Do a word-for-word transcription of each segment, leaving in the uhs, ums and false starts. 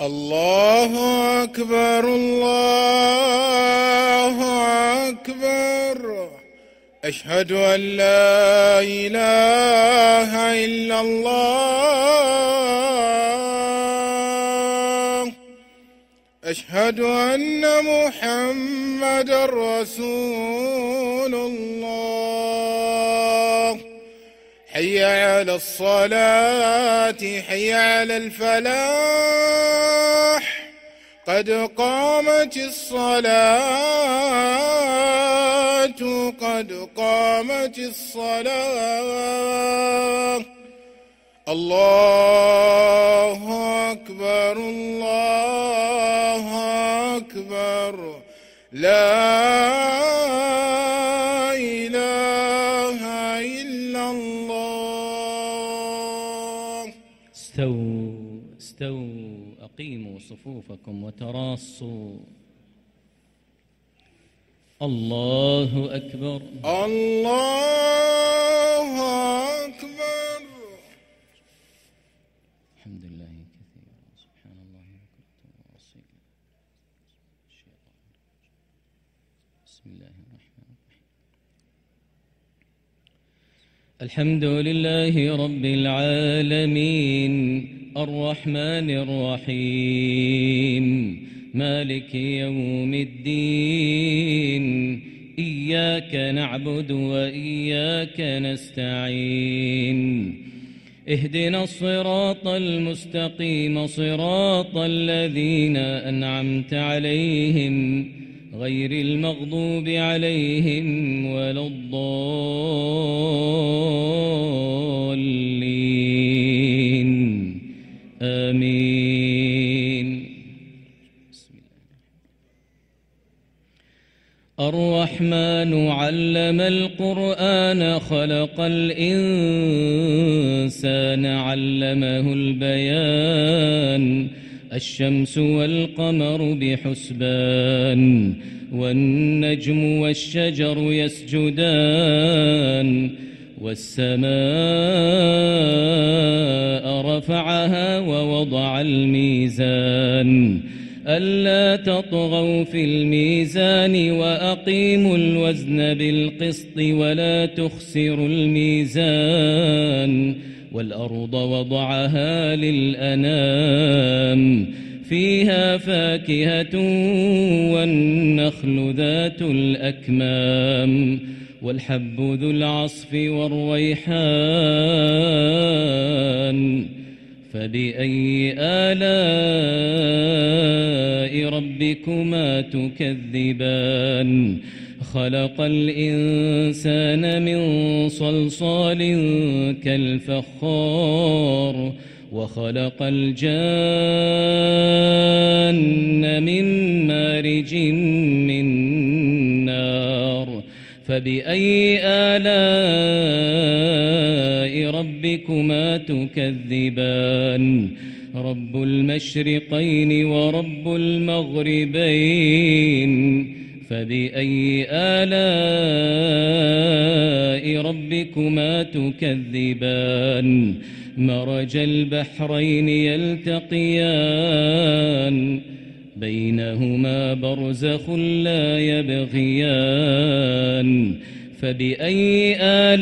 الله أكبر الله أكبر. أشهد أن لا إله إلا الله. أشهد أن محمدًا رسول الله. حي على الصلاة حي على الفلاح. قد قامت الصلاة قد قامت الصلاة. الله أكبر الله أكبر. لا إله إلا الله. استووا استووا أقيموا صفوفكم وتراصوا. الله أكبر الله أكبر. الحمد لله كثيرا سبحان الله بكرة وأصيلا. بسم الله الرحمن الرحيم. الحمد لله رب العالمين الرحمن الرحيم مالك يوم الدين. إياك نعبد وإياك نستعين. اهدنا الصراط المستقيم صراط الذين أنعمت عليهم غير المغضوب عليهم ولا الضالين آمين. الرحمن علم القرآن خلق الإنسان علمه البيان. الشمس والقمر بحسبان والنجم والشجر يسجدان. والسماء رفعها ووضع الميزان ألا تطغوا في الميزان وأقيموا الوزن بالقسط ولا تخسروا الميزان. والأرض وضعها للأنام فيها فاكهة والنخل ذات الأكمام والحب ذو العصف والريحان. فبأي آلاء ربكما تكذبان. خلق الإنسان من صلصال كالفخار وخلق الجان من مارج من نار. فبأي آلاء ربكما تكذبان. رب المشرقين ورب المغربين. فبأي آلاء ربكما تكذبان. مرج البحرين يلتقيان بينهما برزخ لا يبغيان. فبأي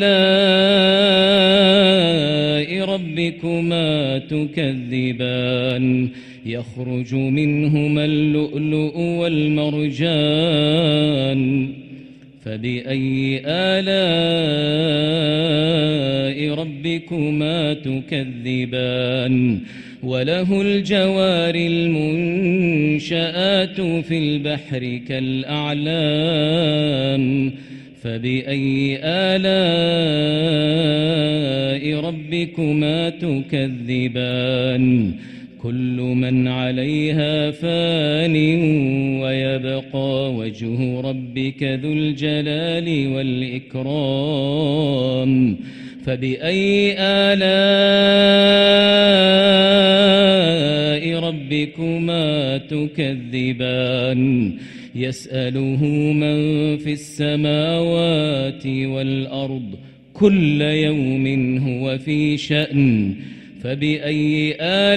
آلاء ربكما تكذبان. يخرج منهما اللؤلؤ والمرجان. فبأي آلاء ربكما تكذبان. وله الجوار المنشآت في البحر كالأعلام. فبأي آلاء ربكما تكذبان. كل من عليها فان ويبقى وجه ربك ذو الجلال والإكرام. فبأي آلاء ربكما تكذبان. يسأله من في السماوات والأرض كل يوم هو في شأن. فبأي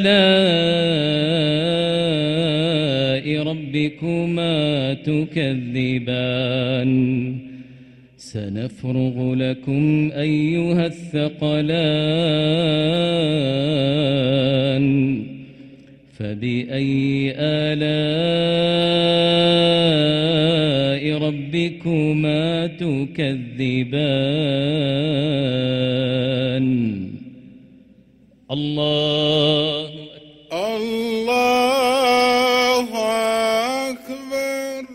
آلاء ربكما تكذبان سنفرغ لكم أيها الثقلان فبأي آلاء ربكما تكذبان الله الله أكبر.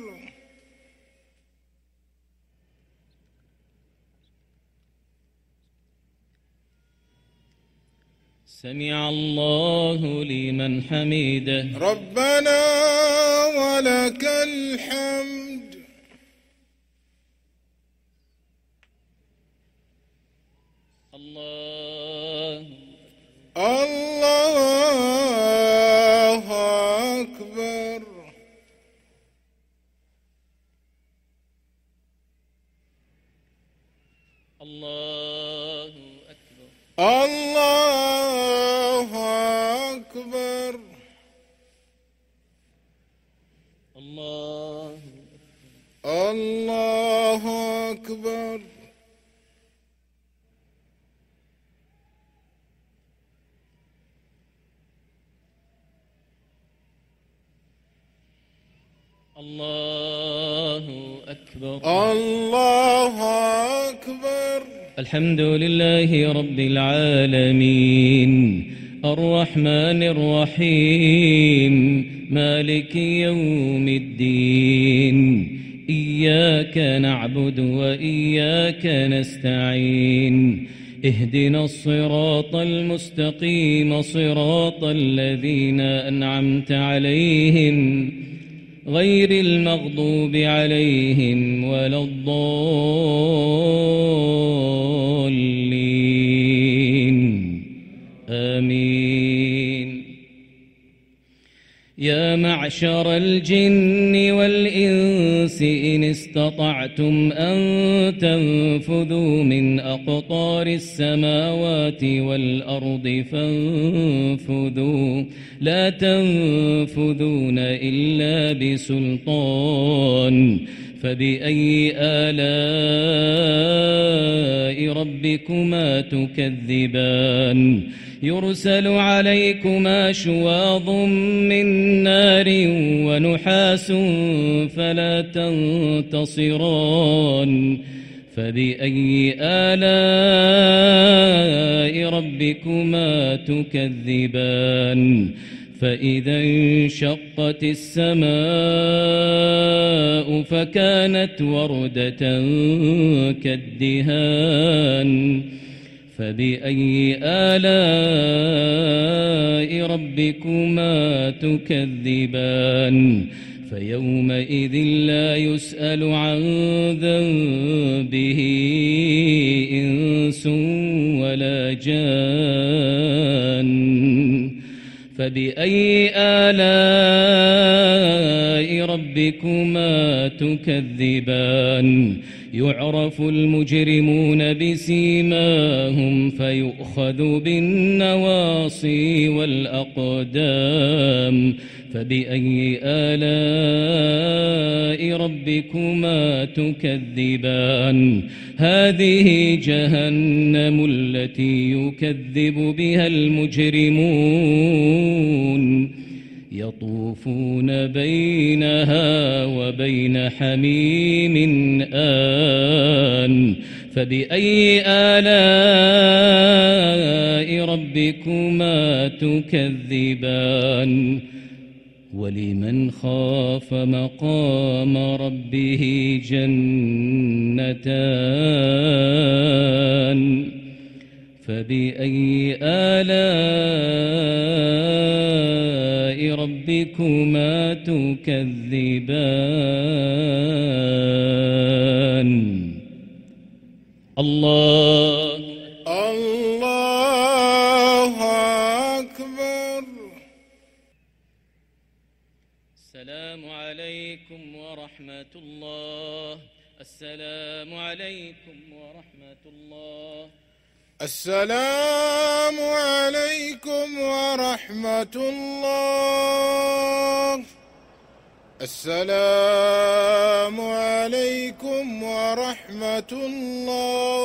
سمع الله لمن حمده. ربنا ولك الحمد. الله الله أكبر. الله أكبر. الله أكبر. الله الله أكبر. الله أكبر. الله أكبر. الحمد لله رب العالمين الرحمن الرحيم مالك يوم الدين إياك نعبد وإياك نستعين اهدنا الصراط المستقيم صراط الذين أنعمت عليهم غير المغضوب عليهم ولا الضالين آمين. يا معشر الجن والإنس إن استطعتم أن تنفذوا من أقطار السماوات والأرض فانفذوا لا تنفذون إلا بسلطان فبأي آلاء ربكما تكذبان يرسل عليكما شواظ من نار ونحاس فلا تنتصران فبأي آلاء ربكما تكذبان فإذا انشقت السماء فكانت وردة كالدهان فبأي آلاء ربكما تكذبان فيومئذ لا يسأل عن ذنبه إنس ولا جان فبأي آلاء ربكما تكذبان يعرف المجرمون بسيماهم فيؤخذ بالنواصي والأقدام فبأي آلاء ربكما تكذبان هذه جهنم التي يكذب بها المجرمون يطوفون بينها وبين حميم آن فبأي آلاء ربكما تكذبان ولمن خاف مقام ربه جنتان فبأي آلاء ربكما تكذبان الله الله أكبر. السلام عليكم ورحمة الله. السلام عليكم ورحمة الله. السلام عليكم ورحمة الله. السلام عليكم ورحمة الله.